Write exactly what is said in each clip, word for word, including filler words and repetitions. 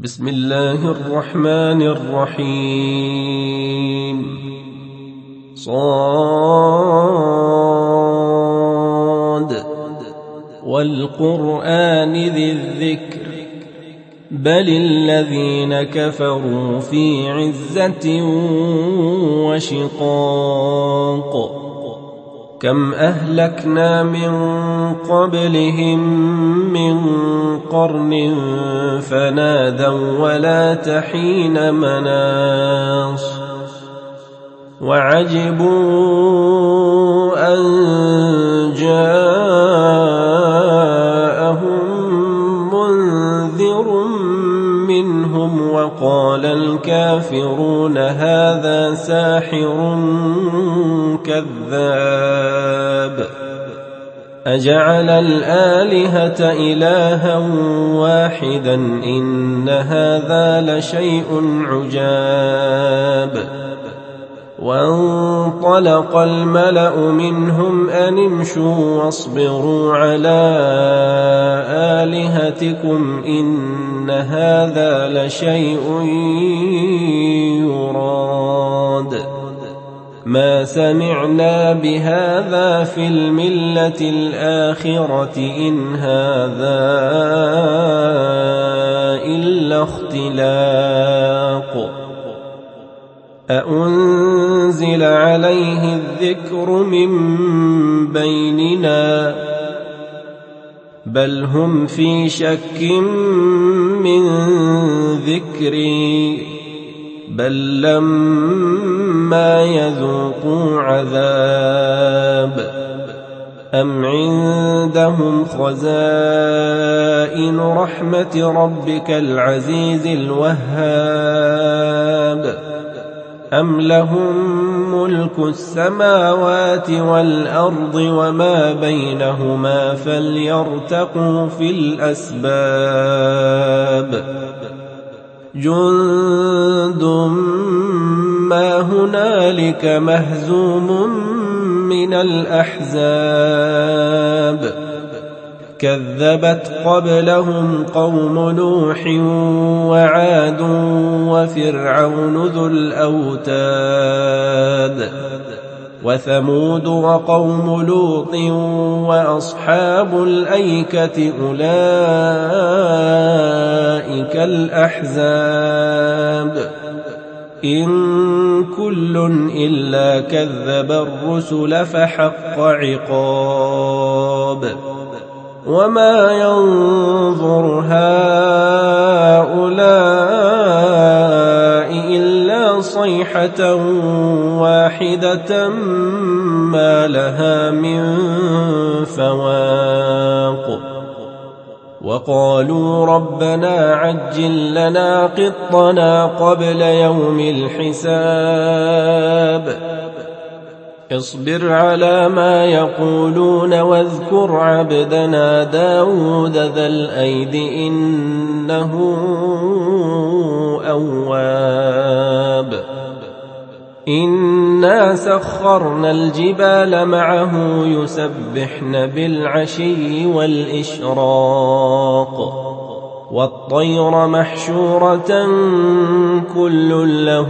بسم الله الرحمن الرحيم. صاد والقرآن ذي الذكر بل الذين كفروا في عزة وشقاق كم أهلكنا من قبلهم من قرن فنادوا ولا تحين مناص وعجبوا أن جاءهم منذر منهم وقال الكافرون هذا ساحر كذاب أجعل الآلهة إلها واحدا إن هذا لشيء عجاب وانطلق الملأ منهم أن امشوا واصبروا على آلهتكم إن هذا لشيء يراد ما سمعنا بهذا في الملة الآخرة إن هذا إلا اختلاق أأنزل عليه الذكر من بيننا بل هم في شك من ذكري بل لما يذوقوا عذاب أم عندهم خزائن رحمة ربك العزيز الوهاب أم لهم ملك السماوات والأرض وما بينهما فليرتقوا في الأسباب جند ما هنالك مهزوم من الأحزاب كذبت قبلهم قوم نوح وعاد وفرعون ذو الأوتاد وثمود وقوم لوط وأصحاب الأيكة أولئك الأحزاب إن كل إلا كذب الرسل فحق عقاب وما ينظر هؤلاء إلا صيحة واحدة ما لها من فواق وقالوا ربنا عجل لنا قطنا قبل يوم الحساب اصبر على ما يقولون واذكر عبدنا داود ذا الأيد إنه أواب إنا سخرنا الجبال معه يسبحن بالعشي والإشراق والطير محشورة كل له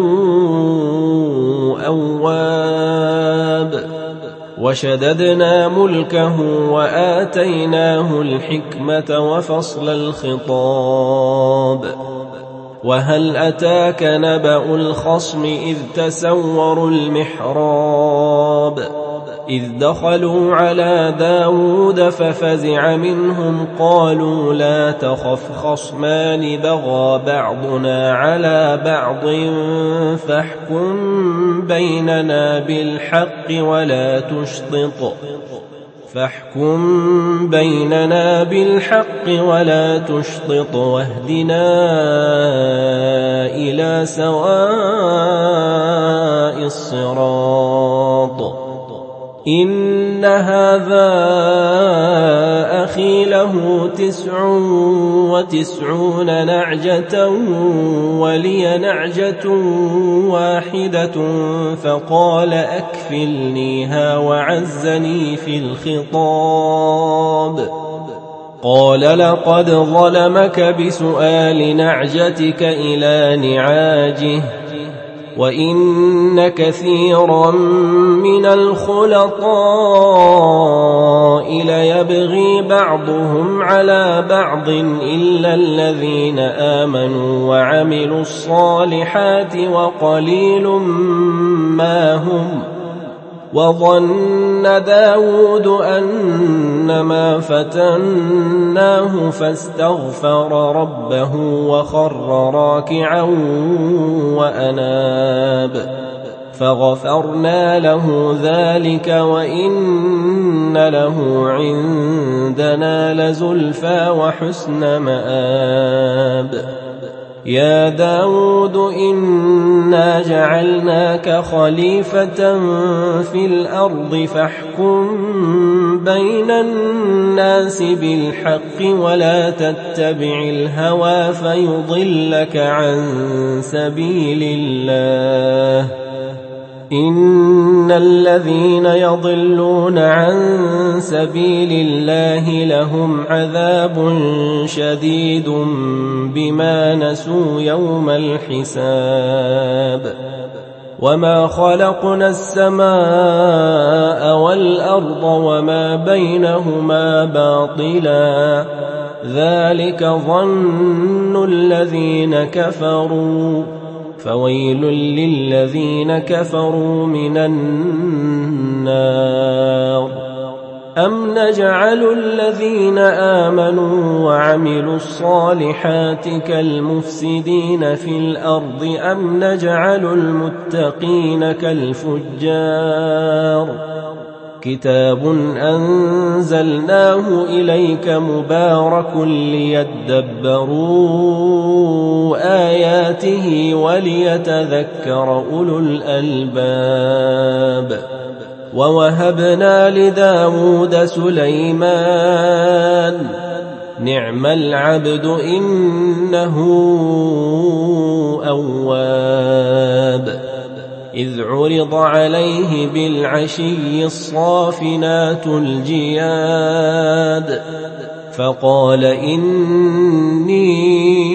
أواب وشددنا ملكه وآتيناه الحكمة وفصل الخطاب وهل أتاك نبأ الخصم إذ تسوروا المحراب إذ دخلوا على داود ففزع منهم قالوا لا تخف خصمان بغى بعضنا على بعض فاحكم بيننا بالحق ولا تشطط فاحكم بيننا بالحق ولا تشطط واهدنا إلى سواء الصراط إن هذا أخي له تسع وتسعون نعجة ولي نعجة واحدة فقال أكفلنيها وعزني في الخطاب قال لقد ظلمك بسؤال نعجتك إلى نعاجه وإن كثيرا من الخلطاء ليبغي بعضهم على بعض إلا الذين آمنوا وعملوا الصالحات وقليل ما هم. وظن داود أنما فتناه فاستغفر ربه وخر راكعا وأناب فغفرنا له ذلك وإن له عندنا لزلفى وحسن مآب. يا داود إنا جعلناك خليفة في الأرض فاحكم بين الناس بالحق ولا تتبع الهوى فيضلك عن سبيل الله. إن الذين يضلون عن سبيل الله لهم عذاب شديد بما نسوا يوم الحساب. وما خلقنا السماء والأرض وما بينهما باطلا ذلك ظن الذين كفروا فويل للذين كفروا من النار. أم نجعل الذين آمنوا وعملوا الصالحات كالمفسدين في الأرض أم نجعل المتقين كالفجار. كتاب أنزلناه إليك مبارك ليدبروا آياته وليتذكر أولو الألباب. ووهبنا لداود سليمان نعم العبد إنه أواب. إذ عرض عليه بالعشي الصافنات الجياد فقال إني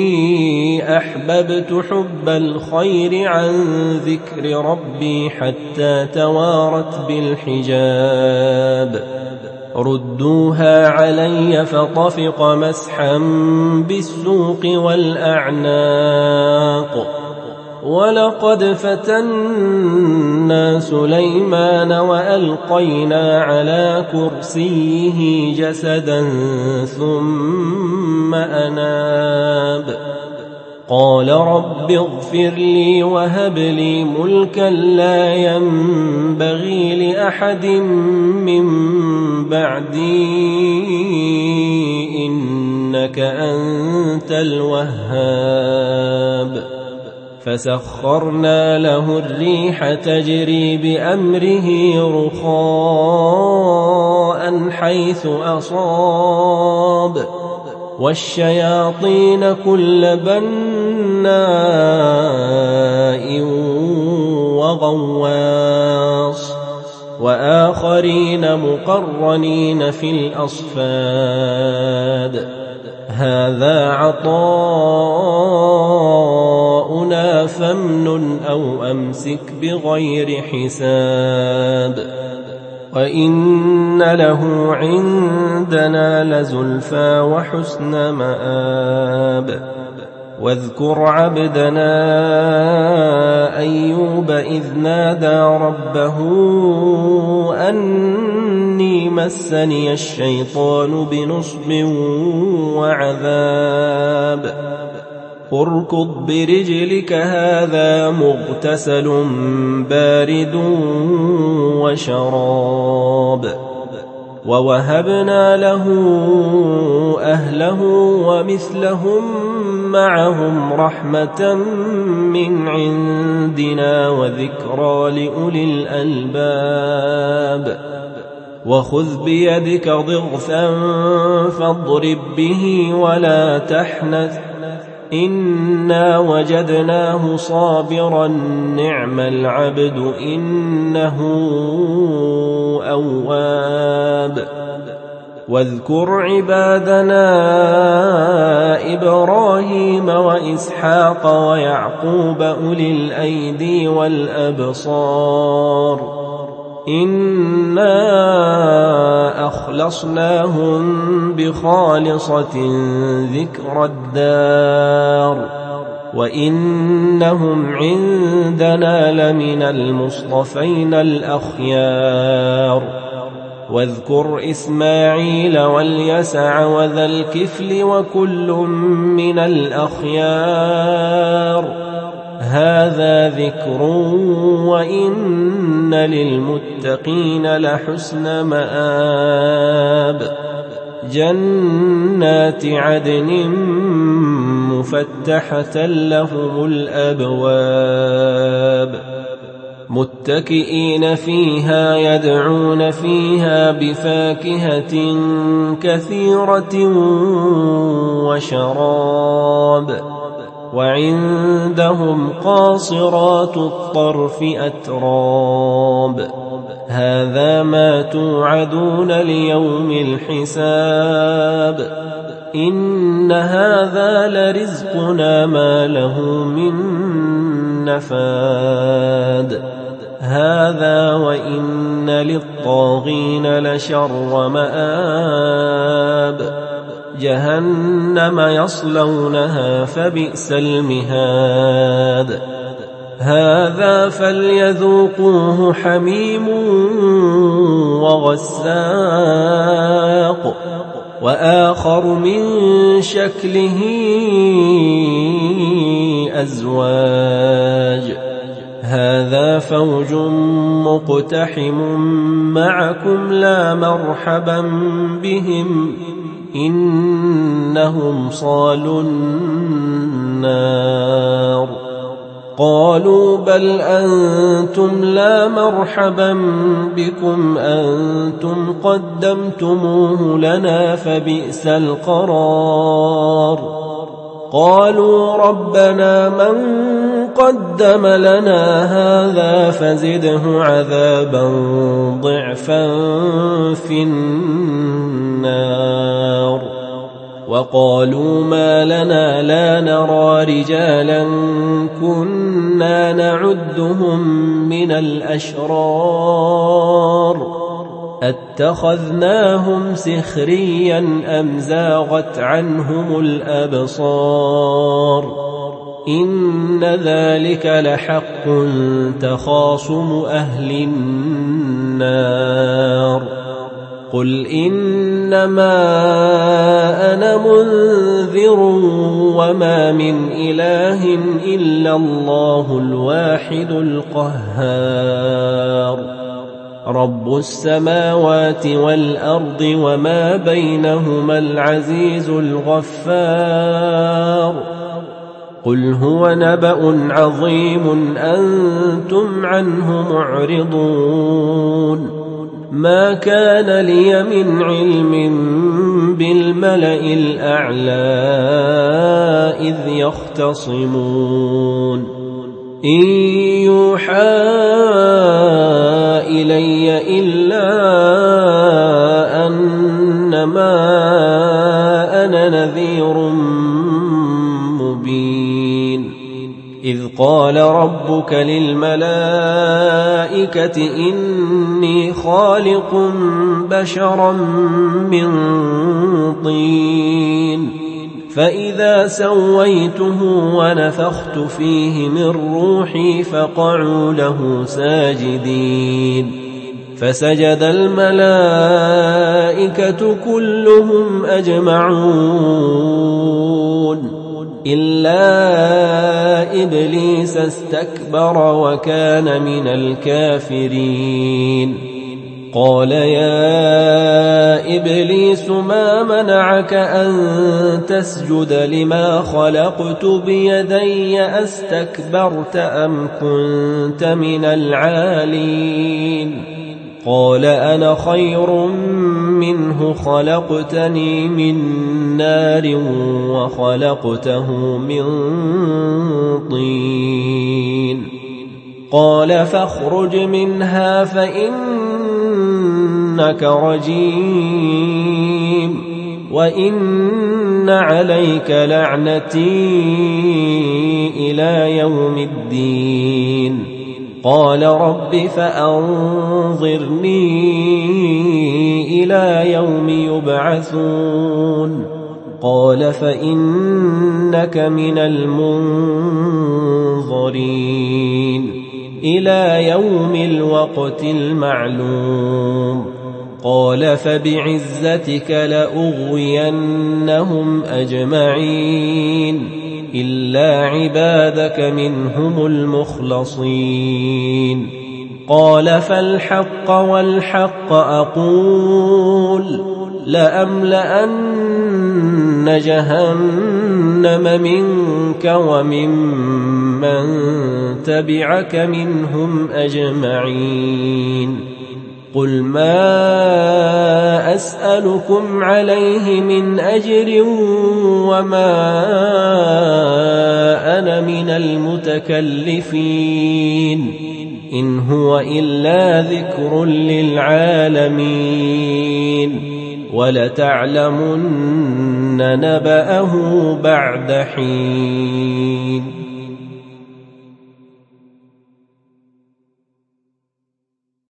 أحببت حب الخير عن ذكر ربي حتى توارت بالحجاب. ردوها علي فطفق مسحا بالسوق والأعناق. ولقد فتنا سليمان وألقينا على كرسيه جسدا ثم أناب. قال رب اغفر لي وهب لي ملكا لا ينبغي لأحد من بعدي إنك أنت الوهاب. فسخرنا له الريح تجري بأمره رخاء حيث أصاب والشياطين كل بناء وغواص وآخرين مقرنين في الأصفاد. هذا عطاؤنا فامنن أو أمسك بغير حساب. وإن له عندنا لزلفى وحسن مآب. واذكر عبدنا أيوب إذ نادى ربه أني مسني الشيطان بنصب وعذاب. اركض برجلك هذا مغتسل بارد وشراب. ووهبنا له أهله ومثلهم معهم رحمة من عندنا وذكرى لأولي الألباب. وخذ بيدك ضغثا فاضرب به ولا تحنث إنا وجدناه صابرا نعم العبد إنه أواب. واذكر عبادنا إبراهيم وإسحاق ويعقوب أولي الأيدي والأبصار إنا أخلصناهم بخالصة ذكر الدار وإنهم عندنا لمن المصطفين الأخيار واذكر إسماعيل واليسع وذا الكفل وكل من الأخيار هذا ذكر وإن للمتقين لحسن مآب جنات عدن مفتحة لهم الأبواب متكئين فيها يدعون فيها بفاكهة كثيرة وشراب وعندهم قاصرات الطرف أتراب هذا ما توعدون ليوم الحساب إن هذا لرزقنا ما له من نفاد هذا وإن للطاغين لشر مآب جهنم يصلونها فبئس المهاد هذا فليذوقوه حميم وغساق وآخر من شكله أزواج هذا فوج مقتحم معكم لا مرحبا بهم إنهم صالوا النار قالوا بل أنتم لا مرحبا بكم أنتم قدمتموه لنا فبئس القرار قالوا ربنا من قدم لنا هذا فزده عذابا ضعفا في النار وقالوا ما لنا لا نرى رجالا كنا نعدهم من الأشرار اتخذناهم سخريا أم زاغت عنهم الأبصار إن ذلك لحق تخاصم أهل النار قل إنما أنا منذر وما من إله إلا الله الواحد القهار رب السماوات والأرض وما بينهما العزيز الغفار قل هو نبأ عظيم أنتم عنه معرضون ما كان لي من علم بالملأ الأعلى إذ يختصمون إن يوحى إلي إلا أنما أنا نذير مبين إذ قال ربك للملائكة إني خالق بشرا من طين فإذا سويته ونفخت فيه من روحي فقعوا له ساجدين فسجد الملائكة كلهم أجمعون إلا إبليس استكبر وكان من الكافرين قال يا إبليس ما منعك أن تسجد لما خلقت بيدي أستكبرت أم كنت من العالين قال أنا خير منه خلقتني من نار وخلقته من طين قال فاخرج منها فإن إنك رجيم وإن عليك لعنتي إلى يوم الدين قال رب فأنظرني إلى يوم يبعثون قال فإنك من المنظرين إلى يوم الوقت المعلوم قال فبعزتك لأغوينهم أجمعين إلا عبادك منهم المخلصين قال فالحق والحق أقول لأملأن جهنم منك وممن تبعك منهم أجمعين قل ما أسألكم عليه من أجر وما أنا من المتكلفين إن هو إلا ذكر للعالمين ولتعلمن نبأه بعد حين